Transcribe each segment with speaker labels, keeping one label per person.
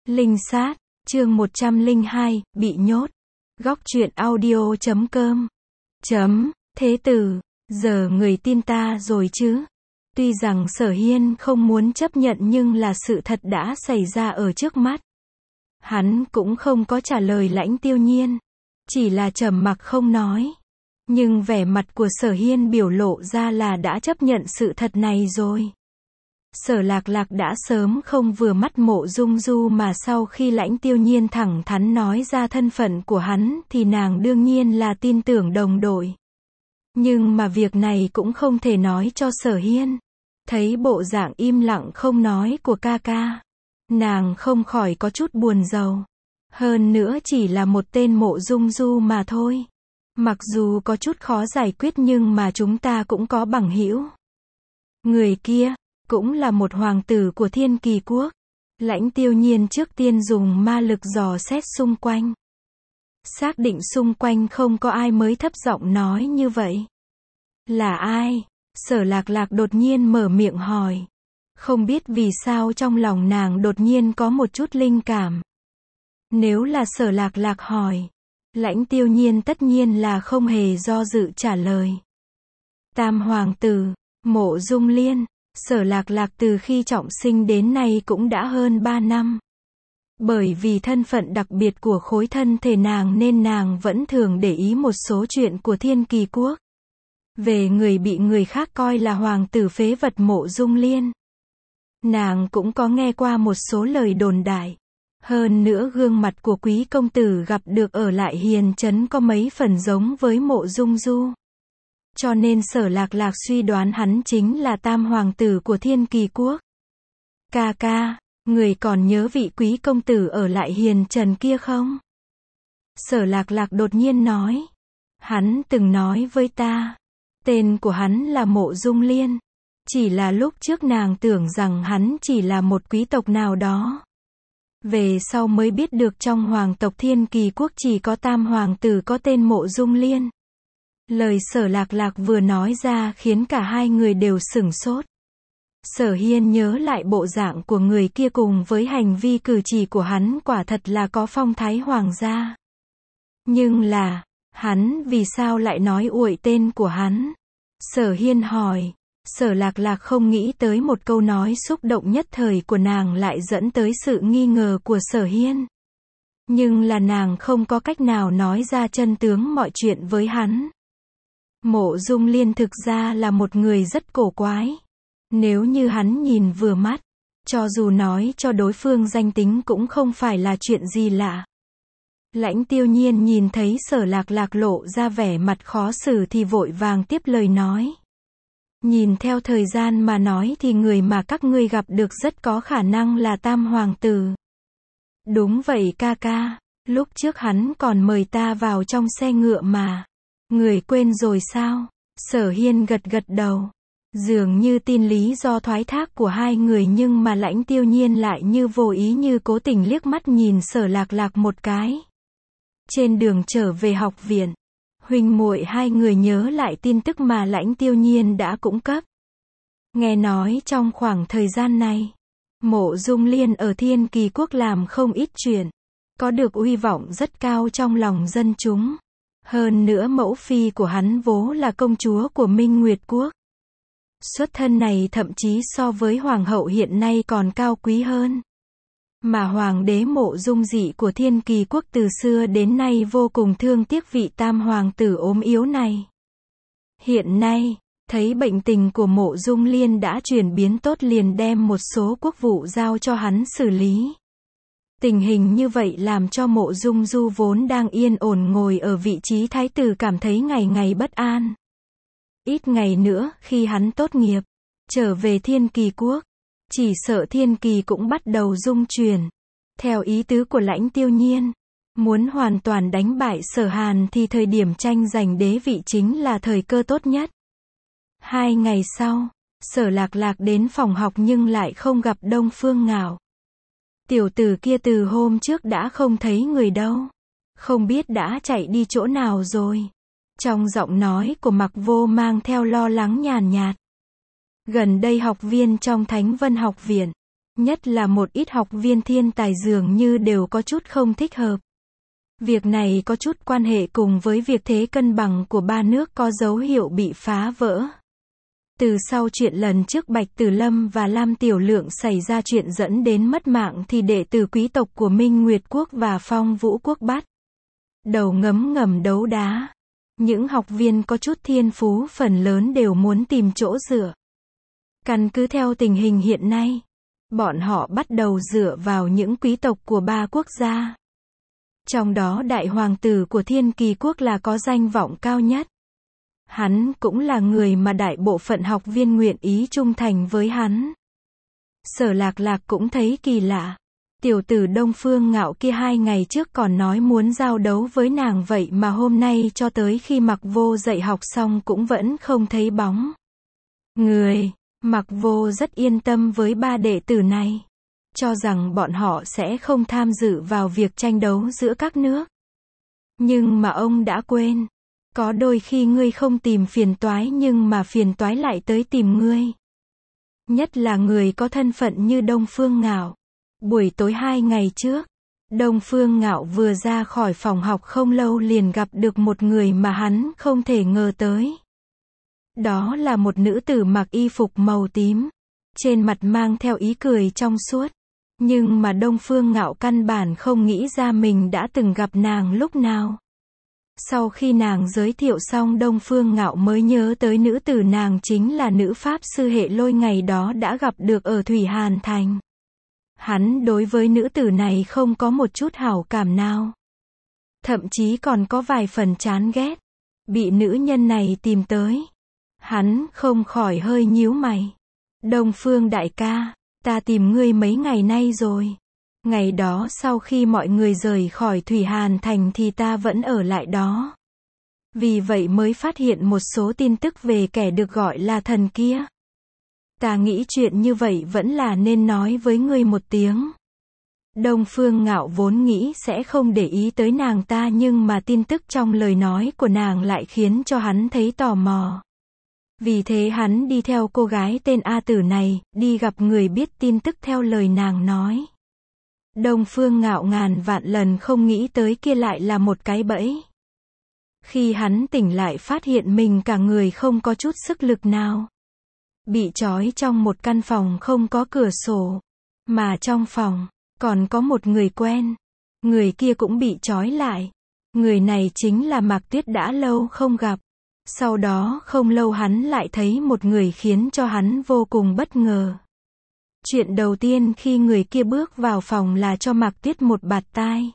Speaker 1: Linh sát, chương 102, bị nhốt. Góc truyện audio.com. Thế tử, giờ người tin ta rồi chứ? Tuy rằng Sở Hiên không muốn chấp nhận nhưng là sự thật đã xảy ra ở trước mắt. Hắn cũng không có trả lời Lãnh Tiêu Nhiên, chỉ là trầm mặc không nói. Nhưng vẻ mặt của Sở Hiên biểu lộ ra là đã chấp nhận sự thật này rồi. Sở Lạc Lạc đã sớm không vừa mắt Mộ Dung Du, mà sau khi Lãnh Tiêu Nhiên thẳng thắn nói ra thân phận của hắn thì nàng đương nhiên là tin tưởng đồng đội. Nhưng mà việc này cũng không thể nói cho Sở Hiên. Thấy bộ dạng im lặng không nói của ca ca, nàng không khỏi có chút buồn rầu. Hơn nữa chỉ là một tên Mộ Dung Du mà thôi. Mặc dù có chút khó giải quyết nhưng mà chúng ta cũng có bằng hữu. Người kia cũng là một hoàng tử của Thiên Kỳ quốc. Lãnh Tiêu Nhiên trước tiên dùng ma lực dò xét xung quanh. Xác định xung quanh không có ai mới thấp giọng nói như vậy. Là ai? Sở Lạc Lạc đột nhiên mở miệng hỏi. Không biết vì sao trong lòng nàng đột nhiên có một chút linh cảm. Nếu là Sở Lạc Lạc hỏi, Lãnh Tiêu Nhiên tất nhiên là không hề do dự trả lời. Tam hoàng tử, Mộ Dung Liên. Sở Lạc Lạc từ khi trọng sinh đến nay cũng đã hơn 3 năm. Bởi vì thân phận đặc biệt của khối thân thể nàng nên nàng vẫn thường để ý một số chuyện của Thiên Kỳ quốc. Về người bị người khác coi là hoàng tử phế vật Mộ Dung Liên, nàng cũng có nghe qua một số lời đồn đại. Hơn nữa gương mặt của quý công tử gặp được ở lại Hiền Trấn có mấy phần giống với Mộ Dung Du. Cho nên Sở Lạc Lạc suy đoán hắn chính là tam hoàng tử của Thiên Kỳ quốc. Ca ca, người còn nhớ vị quý công tử ở lại Hiền Trần kia không? Sở Lạc Lạc đột nhiên nói. Hắn từng nói với ta. Tên của hắn là Mộ Dung Liên. Chỉ là lúc trước nàng tưởng rằng hắn chỉ là một quý tộc nào đó. Về sau mới biết được trong hoàng tộc Thiên Kỳ quốc chỉ có tam hoàng tử có tên Mộ Dung Liên. Lời Sở Lạc Lạc vừa nói ra khiến cả hai người đều sửng sốt. Sở Hiên nhớ lại bộ dạng của người kia cùng với hành vi cử chỉ của hắn quả thật là có phong thái hoàng gia. Nhưng là, hắn vì sao lại nói uội tên của hắn? Sở Hiên hỏi. Sở Lạc Lạc không nghĩ tới một câu nói xúc động nhất thời của nàng lại dẫn tới sự nghi ngờ của Sở Hiên. Nhưng là nàng không có cách nào nói ra chân tướng mọi chuyện với hắn. Mộ Dung Liên thực ra là một người rất cổ quái. Nếu như hắn nhìn vừa mắt, cho dù nói cho đối phương danh tính cũng không phải là chuyện gì lạ. Lãnh Tiêu Nhiên nhìn thấy Sở Lạc Lạc lộ ra vẻ mặt khó xử thì vội vàng tiếp lời nói. Nhìn theo thời gian mà nói thì người mà các ngươi gặp được rất có khả năng là tam hoàng tử. Đúng vậy ca ca, lúc trước hắn còn mời ta vào trong xe ngựa mà. Người quên rồi sao? Sở Hiên gật gật đầu. Dường như tin lý do thoái thác của hai người nhưng mà Lãnh Tiêu Nhiên lại như vô ý như cố tình liếc mắt nhìn Sở Lạc Lạc một cái. Trên đường trở về học viện, huynh muội hai người nhớ lại tin tức mà Lãnh Tiêu Nhiên đã cung cấp. Nghe nói trong khoảng thời gian này, Mộ Dung Liên ở Thiên Kỳ quốc làm không ít chuyện, có được uy vọng rất cao trong lòng dân chúng. Hơn nữa mẫu phi của hắn vốn là công chúa của Minh Nguyệt quốc. Xuất thân này thậm chí so với hoàng hậu hiện nay còn cao quý hơn. Mà hoàng đế Mộ Dung Dị của Thiên Kỳ quốc từ xưa đến nay vô cùng thương tiếc vị tam hoàng tử ốm yếu này. Hiện nay, thấy bệnh tình của Mộ Dung Liên đã chuyển biến tốt liền đem một số quốc vụ giao cho hắn xử lý. Tình hình như vậy làm cho Mộ Dung Du vốn đang yên ổn ngồi ở vị trí thái tử cảm thấy ngày ngày bất an. Ít ngày nữa, khi hắn tốt nghiệp, trở về Thiên Kỳ quốc, chỉ sợ Thiên Kỳ cũng bắt đầu rung chuyển. Theo ý tứ của Lãnh Tiêu Nhiên, muốn hoàn toàn đánh bại Sở Hàn thì thời điểm tranh giành đế vị chính là thời cơ tốt nhất. 2 ngày sau, Sở Lạc Lạc đến phòng học nhưng lại không gặp Đông Phương Ngạo. Tiểu tử kia từ hôm trước đã không thấy người đâu. Không biết đã chạy đi chỗ nào rồi. Trong giọng nói của Mặc Vô mang theo lo lắng nhàn nhạt. Gần đây học viên trong Thánh Vân học viện, Nhất là một ít học viên thiên tài dường như đều có chút không thích hợp. Việc này có chút quan hệ cùng với việc thế cân bằng của ba nước có dấu hiệu bị phá vỡ. Từ sau chuyện lần trước Bạch Tử Lâm và Lam Tiểu Lượng xảy ra chuyện dẫn đến mất mạng thì đệ tử quý tộc của Minh Nguyệt Quốc và Phong Vũ Quốc bắt đầu ngấm ngầm đấu đá. Những học viên có chút thiên phú phần lớn đều muốn tìm chỗ dựa. Căn cứ theo tình hình hiện nay, bọn họ bắt đầu dựa vào những quý tộc của ba quốc gia. Trong đó đại hoàng tử của Thiên Kỳ Quốc là có danh vọng cao nhất. Hắn cũng là người mà đại bộ phận học viên nguyện ý trung thành với hắn. Sở Lạc Lạc cũng thấy kỳ lạ. Tiểu tử Đông Phương Ngạo kia 2 ngày trước còn nói muốn giao đấu với nàng vậy mà hôm nay cho tới khi Mặc Vô dạy học xong cũng vẫn không thấy bóng người. Mặc Vô rất yên tâm với ba đệ tử này. Cho rằng bọn họ sẽ không tham dự vào việc tranh đấu giữa các nước. Nhưng mà ông đã quên. Có đôi khi ngươi không tìm phiền toái nhưng mà phiền toái lại tới tìm ngươi. Nhất là người có thân phận như Đông Phương Ngạo. Buổi tối 2 ngày trước, Đông Phương Ngạo vừa ra khỏi phòng học không lâu liền gặp được một người mà hắn không thể ngờ tới. Đó là một nữ tử mặc y phục màu tím. Trên mặt mang theo ý cười trong suốt. Nhưng mà Đông Phương Ngạo căn bản không nghĩ ra mình đã từng gặp nàng lúc nào. Sau khi nàng giới thiệu xong Đông Phương Ngạo mới nhớ tới nữ tử nàng chính là nữ pháp sư Hệ Lôi ngày đó đã gặp được ở Thủy Hàn Thành. Hắn đối với nữ tử này không có một chút hảo cảm nào. Thậm chí còn có vài phần chán ghét. Bị nữ nhân này tìm tới. Hắn không khỏi hơi nhíu mày. Đông Phương đại ca, ta tìm ngươi mấy ngày nay rồi. Ngày đó sau khi mọi người rời khỏi Thủy Hàn Thành thì ta vẫn ở lại đó. Vì vậy mới phát hiện một số tin tức về kẻ được gọi là thần kia. Ta nghĩ chuyện như vậy vẫn là nên nói với ngươi một tiếng. Đông Phương Ngạo vốn nghĩ sẽ không để ý tới nàng ta nhưng mà tin tức trong lời nói của nàng lại khiến cho hắn thấy tò mò. Vì thế hắn đi theo cô gái tên A Tử này, đi gặp người biết tin tức theo lời nàng nói. Đông Phương Ngạo ngàn vạn lần không nghĩ tới kia lại là một cái bẫy. Khi hắn tỉnh lại phát hiện mình cả người không có chút sức lực nào. Bị trói trong một căn phòng không có cửa sổ. Mà trong phòng, còn có một người quen. Người kia cũng bị trói lại. Người này chính là Mạc Tuyết đã lâu không gặp. Sau đó không lâu hắn lại thấy một người khiến cho hắn vô cùng bất ngờ. Chuyện đầu tiên khi người kia bước vào phòng là cho Mạc Tuyết một bạt tai.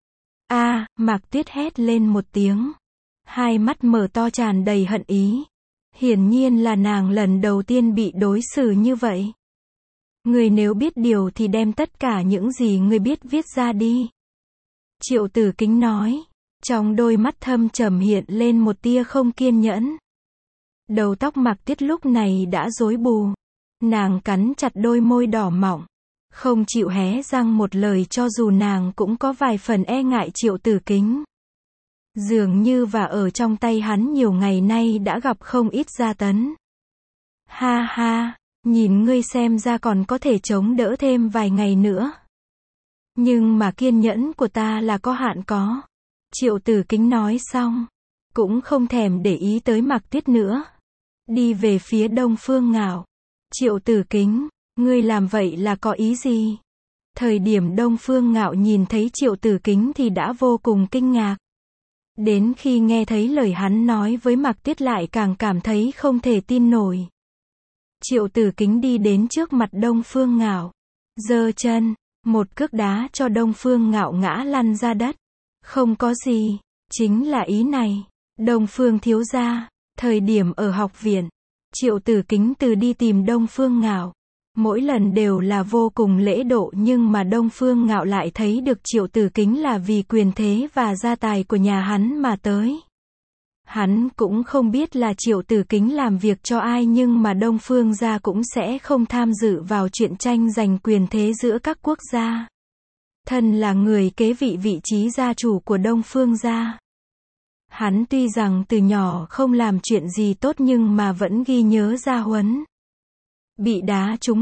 Speaker 1: Mạc Tuyết hét lên một tiếng. Hai mắt mở to tràn đầy hận ý. Hiển nhiên là nàng lần đầu tiên bị đối xử như vậy. Người nếu biết điều thì đem tất cả những gì người biết viết ra đi. Triệu Tử Kính nói. Trong đôi mắt thâm trầm hiện lên một tia không kiên nhẫn. Đầu tóc Mạc Tuyết lúc này đã rối bù. Nàng cắn chặt đôi môi đỏ mọng. Không chịu hé răng một lời cho dù nàng cũng có vài phần e ngại Triệu Tử Kính. Dường như và ở trong tay hắn nhiều ngày nay đã gặp không ít gia tấn. Ha ha, nhìn ngươi xem ra còn có thể chống đỡ thêm vài ngày nữa. Nhưng mà kiên nhẫn của ta là có hạn có. Triệu Tử Kính nói xong, cũng không thèm để ý tới Mạc Tuyết nữa. Đi về phía Đông Phương Ngạo. Triệu Tử Kính, ngươi làm vậy là có ý gì? Thời điểm Đông Phương Ngạo nhìn thấy Triệu Tử Kính thì đã vô cùng kinh ngạc. Đến khi nghe thấy lời hắn nói với Mạc Tuyết lại càng cảm thấy không thể tin nổi. Triệu Tử Kính đi đến trước mặt Đông Phương Ngạo. Giơ chân, một cước đá cho Đông Phương Ngạo ngã lăn ra đất. Không có gì, chính là ý này. Đông Phương thiếu gia, thời điểm ở học viện, Triệu Tử Kính từ đi tìm Đông Phương Ngạo. Mỗi lần đều là vô cùng lễ độ nhưng mà Đông Phương Ngạo lại thấy được Triệu Tử Kính là vì quyền thế và gia tài của nhà hắn mà tới. Hắn cũng không biết là Triệu Tử Kính làm việc cho ai nhưng mà Đông Phương gia cũng sẽ không tham dự vào chuyện tranh giành quyền thế giữa các quốc gia. Thân là người kế vị trí gia chủ của Đông Phương gia. Hắn tuy rằng từ nhỏ không làm chuyện gì tốt nhưng mà vẫn ghi nhớ gia huấn. Bị đá trúng ngực,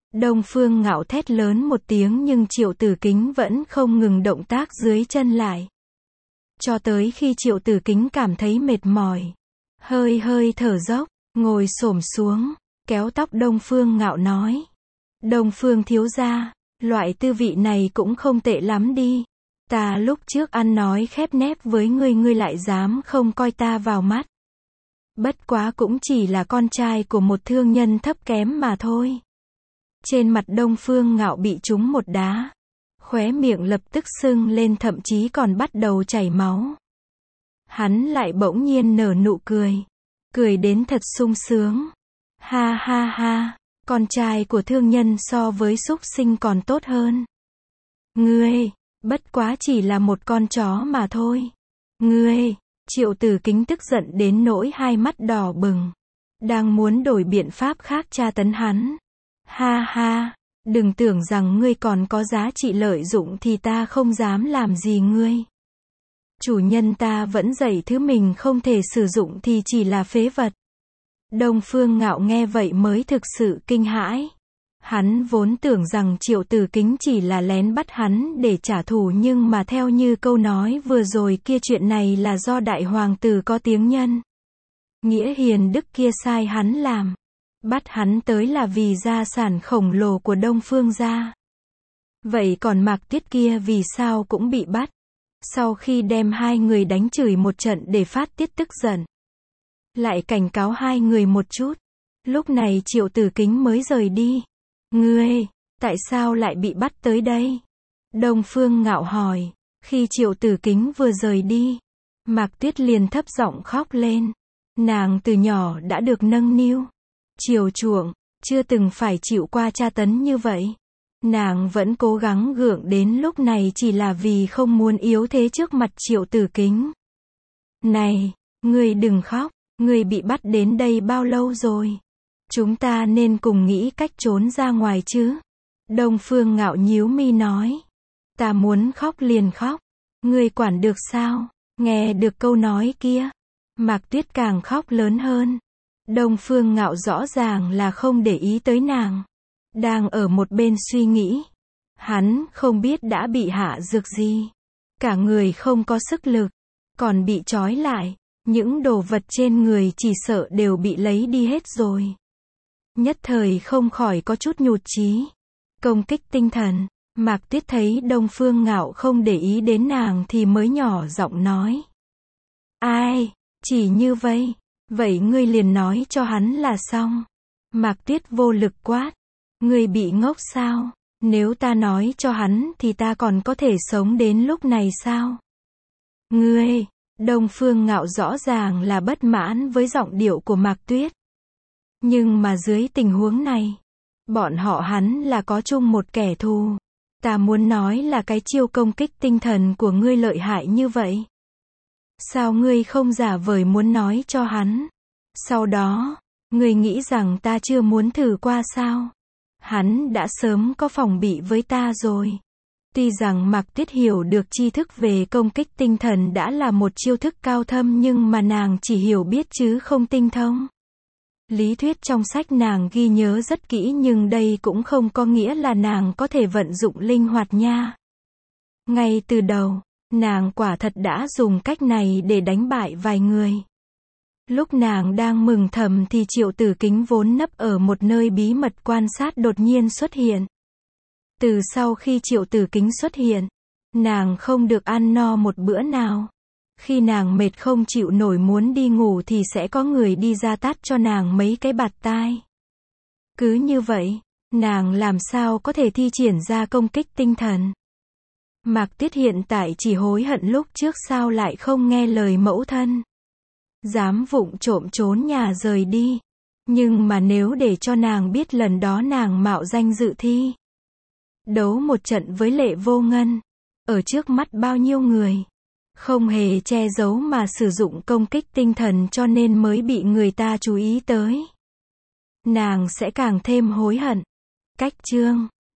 Speaker 1: Đông Phương Ngạo thét lớn một tiếng nhưng Triệu Tử Kính vẫn không ngừng động tác dưới chân lại. Cho tới khi Triệu Tử Kính cảm thấy mệt mỏi, hơi hơi thở dốc, ngồi xổm xuống, kéo tóc Đông Phương Ngạo nói. Đông Phương thiếu gia, loại tư vị này cũng không tệ lắm đi. Ta lúc trước ăn nói khép nép với ngươi lại dám không coi ta vào mắt. Bất quá cũng chỉ là con trai của một thương nhân thấp kém mà thôi. Trên mặt Đông Phương Ngạo bị trúng một đá. Khóe miệng lập tức sưng lên, thậm chí còn bắt đầu chảy máu. Hắn lại bỗng nhiên nở nụ cười. Cười đến thật sung sướng. Ha ha ha, con trai của thương nhân so với súc sinh còn tốt hơn. Ngươi, bất quá chỉ là một con chó mà thôi. Ngươi, Triệu Tử Kính tức giận đến nỗi hai mắt đỏ bừng. Đang muốn đổi biện pháp khác tra tấn hắn. Ha ha, đừng tưởng rằng ngươi còn có giá trị lợi dụng thì ta không dám làm gì ngươi. Chủ nhân ta vẫn dạy thứ mình không thể sử dụng thì chỉ là phế vật. Đông Phương Ngạo nghe vậy mới thực sự kinh hãi. Hắn vốn tưởng rằng Triệu Tử Kính chỉ là lén bắt hắn để trả thù, nhưng mà theo như câu nói vừa rồi kia, chuyện này là do đại hoàng tử có tiếng nhân. Nghĩa hiền đức kia sai hắn làm. Bắt hắn tới là vì gia sản khổng lồ của Đông Phương gia. Vậy còn Mạc Tuyết kia vì sao cũng bị bắt? Sau khi đem hai người đánh chửi một trận để phát tiết tức giận, lại cảnh cáo hai người một chút. Lúc này Triệu Tử Kính mới rời đi. Ngươi, tại sao lại bị bắt tới đây? Đông Phương Ngạo hỏi. Khi Triệu Tử Kính vừa rời đi, Mạc Tuyết liền thấp giọng khóc lên. Nàng từ nhỏ đã được nâng niu, chiều chuộng, chưa từng phải chịu qua tra tấn như vậy. Nàng vẫn cố gắng gượng đến lúc này chỉ là vì không muốn yếu thế trước mặt Triệu Tử Kính. Này, ngươi đừng khóc, ngươi bị bắt đến đây bao lâu rồi? Chúng ta nên cùng nghĩ cách trốn ra ngoài chứ. Đông Phương Ngạo nhíu mi nói. Ta muốn khóc liền khóc. Ngươi quản được sao? Nghe được câu nói kia, Mạc Tuyết càng khóc lớn hơn. Đông Phương Ngạo rõ ràng là không để ý tới nàng. Đang ở một bên suy nghĩ. Hắn không biết đã bị hạ dược gì. Cả người không có sức lực. Còn bị trói lại. Những đồ vật trên người chỉ sợ đều bị lấy đi hết rồi. Nhất thời không khỏi có chút nhụt chí. Công kích tinh thần. Mạc Tuyết thấy Đông Phương Ngạo không để ý đến nàng thì mới nhỏ giọng nói. Ai, chỉ như vậy. Vậy ngươi liền nói cho hắn là xong. Mạc Tuyết vô lực quát. Ngươi bị ngốc sao? Nếu ta nói cho hắn thì ta còn có thể sống đến lúc này sao? Ngươi, Đông Phương Ngạo rõ ràng là bất mãn với giọng điệu của Mạc Tuyết. Nhưng mà dưới tình huống này, bọn họ hắn là có chung một kẻ thù. Ta muốn nói là cái chiêu công kích tinh thần của ngươi lợi hại như vậy. Sao ngươi không giả vời muốn nói cho hắn? Sau đó, ngươi nghĩ rằng ta chưa muốn thử qua sao? Hắn đã sớm có phòng bị với ta rồi. Tuy rằng Mạc Tuyết hiểu được tri thức về công kích tinh thần đã là một chiêu thức cao thâm, nhưng mà nàng chỉ hiểu biết chứ không tinh thông. Lý thuyết trong sách nàng ghi nhớ rất kỹ, nhưng đây cũng không có nghĩa là nàng có thể vận dụng linh hoạt nha. Ngay từ đầu, nàng quả thật đã dùng cách này để đánh bại vài người. Lúc nàng đang mừng thầm thì Triệu Tử Kính vốn nấp ở một nơi bí mật quan sát đột nhiên xuất hiện. Từ sau khi Triệu Tử Kính xuất hiện, nàng không được ăn no một bữa nào. Khi nàng mệt không chịu nổi muốn đi ngủ thì sẽ có người đi ra tát cho nàng mấy cái bạt tai. Cứ như vậy, nàng làm sao có thể thi triển ra công kích tinh thần. Mạc Tuyết hiện tại chỉ hối hận lúc trước sao lại không nghe lời mẫu thân. Dám vụng trộm trốn nhà rời đi. Nhưng mà nếu để cho nàng biết lần đó nàng mạo danh dự thi đấu một trận với Lệ Vô Ngân, ở trước mắt bao nhiêu người, không hề che giấu mà sử dụng công kích tinh thần cho nên mới bị người ta chú ý tới, nàng sẽ càng thêm hối hận. Cách chương